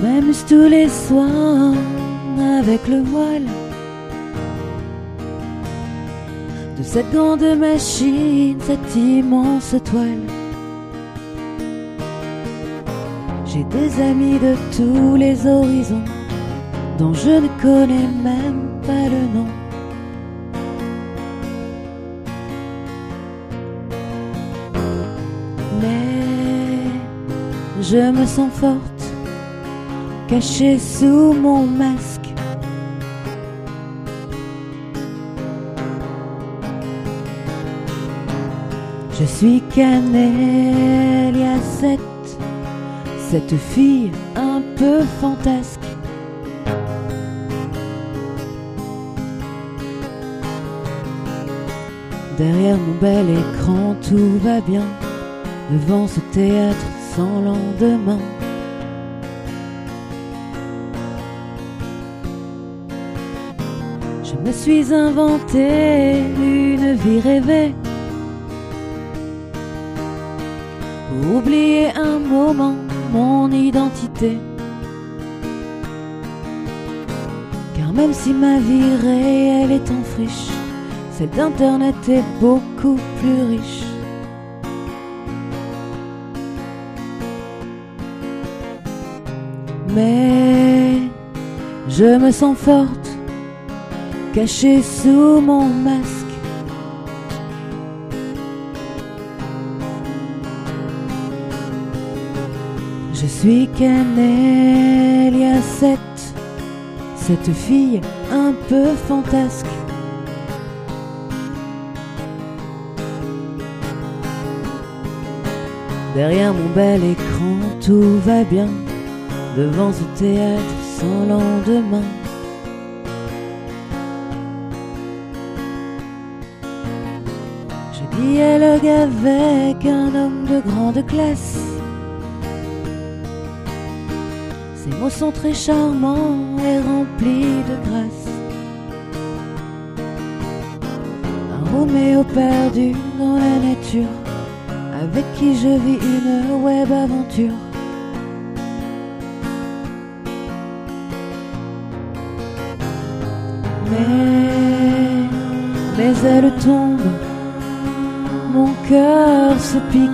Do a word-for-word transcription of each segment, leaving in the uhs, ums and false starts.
m'amuse tous les soirs avec le voile de cette grande machine, cette immense toile. J'ai des amis de tous les horizons dont je ne connais même pas le nom. Mais je me sens forte, cachée sous mon masque. Je suis Canélia sept, cette fille un peu fantasque. Derrière mon bel écran tout va bien, devant ce théâtre sans lendemain. Je me suis inventé une vie rêvée pour oublier un moment mon identité. Car même si ma vie réelle est en friche, celle d'internet est beaucoup plus riche. Mais je me sens forte, cachée sous mon masque. Je suis Canélia sept, cette fille un peu fantasque. Derrière mon bel écran tout va bien, devant ce théâtre sans lendemain. Je dialogue avec un homme de grande classe. Ses mots sont très charmants et remplis de grâce. Un Roméo perdu dans la nature, avec qui je vis une web aventure. Mais mes ailes tombent, mon cœur se pique.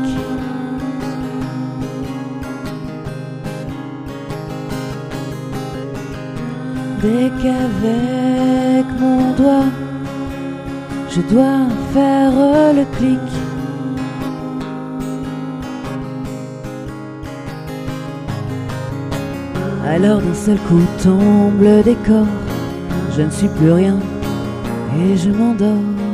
Dès qu'avec mon doigt je dois faire le clic, alors d'un seul coup tombe le décor. Je ne suis plus rien et je m'endors.